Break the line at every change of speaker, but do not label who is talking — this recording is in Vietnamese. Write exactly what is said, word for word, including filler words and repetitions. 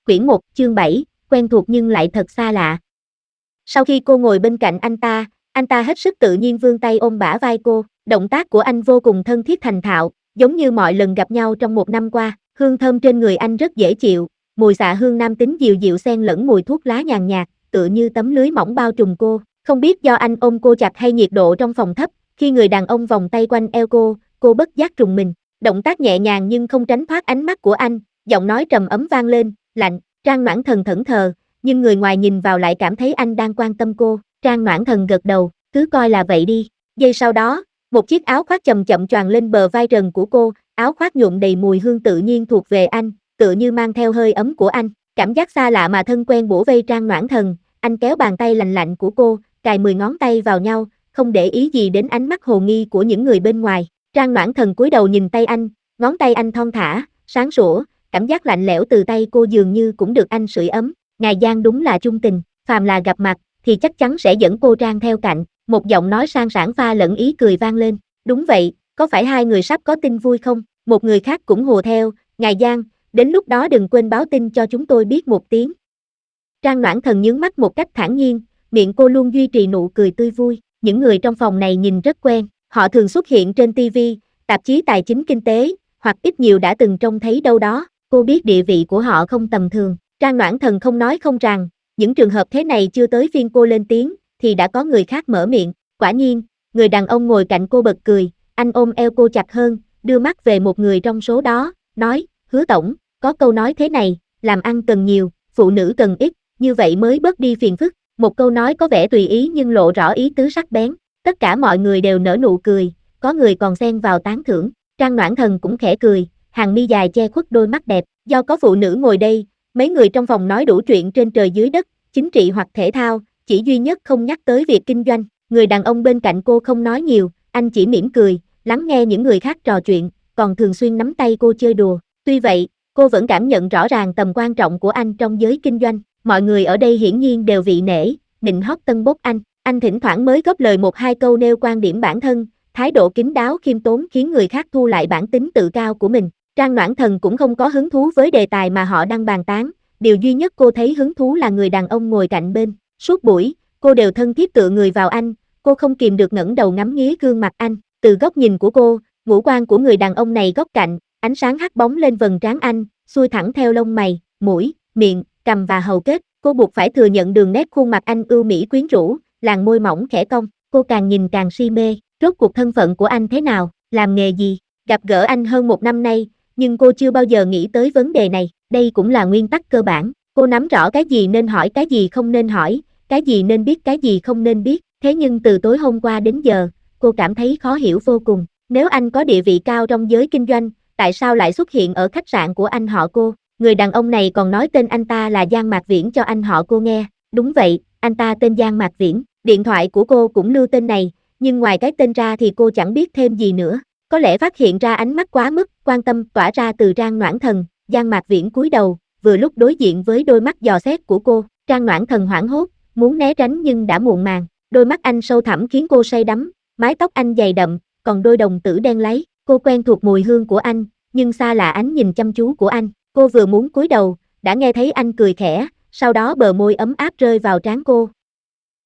Quyển một, chương bảy, quen thuộc nhưng lại thật xa lạ. Sau khi cô ngồi bên cạnh anh ta, anh ta hết sức tự nhiên vươn tay ôm bả vai cô, động tác của anh vô cùng thân thiết thành thạo, giống như mọi lần gặp nhau trong một năm qua, hương thơm trên người anh rất dễ chịu, mùi xạ hương nam tính dịu dịu xen lẫn mùi thuốc lá nhàn nhạt, tựa như tấm lưới mỏng bao trùm cô, không biết do anh ôm cô chặt hay nhiệt độ trong phòng thấp, khi người đàn ông vòng tay quanh eo cô, cô bất giác rùng mình, động tác nhẹ nhàng nhưng không tránh thoát ánh mắt của anh, giọng nói trầm ấm vang lên, lạnh. Trang Noãn Thần thẫn thờ, nhưng người ngoài nhìn vào lại cảm thấy anh đang quan tâm cô. Trang Noãn Thần gật đầu, cứ coi là vậy đi. Giây sau đó, một chiếc áo khoác chậm chậm choàng lên bờ vai trần của cô, áo khoác nhuộm đầy mùi hương tự nhiên thuộc về anh, tựa như mang theo hơi ấm của anh. Cảm giác xa lạ mà thân quen bủa vây Trang Noãn Thần, anh kéo bàn tay lành lạnh của cô, cài mười ngón tay vào nhau, không để ý gì đến ánh mắt hồ nghi của những người bên ngoài. Trang Noãn Thần cúi đầu nhìn tay anh, ngón tay anh thon thả, sáng sủa. Cảm giác lạnh lẽo từ tay cô dường như cũng được anh sưởi ấm, ngài Giang đúng là chung tình, phàm là gặp mặt, thì chắc chắn sẽ dẫn cô Trang theo cạnh, một giọng nói sang sảng pha lẫn ý cười vang lên, đúng vậy, có phải hai người sắp có tin vui không? Một người khác cũng hùa theo, ngài Giang, đến lúc đó đừng quên báo tin cho chúng tôi biết một tiếng. Trang Noãn Thần nhướng mắt một cách thản nhiên, miệng cô luôn duy trì nụ cười tươi vui, những người trong phòng này nhìn rất quen, họ thường xuất hiện trên ti vi, tạp chí tài chính kinh tế, hoặc ít nhiều đã từng trông thấy đâu đó. Cô biết địa vị của họ không tầm thường, Trang Noãn Thần không nói không rằng, những trường hợp thế này chưa tới phiên cô lên tiếng, thì đã có người khác mở miệng, quả nhiên, người đàn ông ngồi cạnh cô bật cười, anh ôm eo cô chặt hơn, đưa mắt về một người trong số đó, nói, Hứa tổng, có câu nói thế này, làm ăn cần nhiều, phụ nữ cần ít, như vậy mới bớt đi phiền phức, một câu nói có vẻ tùy ý nhưng lộ rõ ý tứ sắc bén, tất cả mọi người đều nở nụ cười, có người còn xen vào tán thưởng, Trang Noãn Thần cũng khẽ cười. Hàng mi dài che khuất đôi mắt đẹp, do có phụ nữ ngồi đây, mấy người trong phòng nói đủ chuyện trên trời dưới đất, chính trị hoặc thể thao, chỉ duy nhất không nhắc tới việc kinh doanh, người đàn ông bên cạnh cô không nói nhiều, anh chỉ mỉm cười, lắng nghe những người khác trò chuyện, còn thường xuyên nắm tay cô chơi đùa, tuy vậy, cô vẫn cảm nhận rõ ràng tầm quan trọng của anh trong giới kinh doanh, mọi người ở đây hiển nhiên đều vị nể, nịnh hót tân bốc anh, anh thỉnh thoảng mới góp lời một hai câu nêu quan điểm bản thân, thái độ kín đáo khiêm tốn khiến người khác thu lại bản tính tự cao của mình. Trang Noãn Thần cũng không có hứng thú với đề tài mà họ đang bàn tán, điều duy nhất cô thấy hứng thú là người đàn ông ngồi cạnh bên, suốt buổi, cô đều thân thiết tựa người vào anh, cô không kìm được ngẩng đầu ngắm nghía gương mặt anh, từ góc nhìn của cô, ngũ quan của người đàn ông này góc cạnh, ánh sáng hắt bóng lên vầng trán anh, xuôi thẳng theo lông mày, mũi, miệng, cằm và hầu kết, cô buộc phải thừa nhận đường nét khuôn mặt anh ưu mỹ quyến rũ, làn môi mỏng khẽ cong, cô càng nhìn càng si mê, rốt cuộc thân phận của anh thế nào, làm nghề gì, gặp gỡ anh hơn một năm nay, nhưng cô chưa bao giờ nghĩ tới vấn đề này, đây cũng là nguyên tắc cơ bản, cô nắm rõ cái gì nên hỏi cái gì không nên hỏi, cái gì nên biết cái gì không nên biết, thế nhưng từ tối hôm qua đến giờ, cô cảm thấy khó hiểu vô cùng, nếu anh có địa vị cao trong giới kinh doanh, tại sao lại xuất hiện ở khách sạn của anh họ cô, người đàn ông này còn nói tên anh ta là Giang Mạc Viễn cho anh họ cô nghe, đúng vậy, anh ta tên Giang Mạc Viễn, điện thoại của cô cũng lưu tên này, nhưng ngoài cái tên ra thì cô chẳng biết thêm gì nữa. Có lẽ phát hiện ra ánh mắt quá mức quan tâm tỏa ra từ Trang Noãn Thần, Giang Mạc Viễn cúi đầu, vừa lúc đối diện với đôi mắt dò xét của cô, Trang Noãn Thần hoảng hốt, muốn né tránh nhưng đã muộn màng, đôi mắt anh sâu thẳm khiến cô say đắm, mái tóc anh dày đậm, còn đôi đồng tử đen láy, cô quen thuộc mùi hương của anh, nhưng xa lạ ánh nhìn chăm chú của anh, cô vừa muốn cúi đầu, đã nghe thấy anh cười khẽ, sau đó bờ môi ấm áp rơi vào trán cô,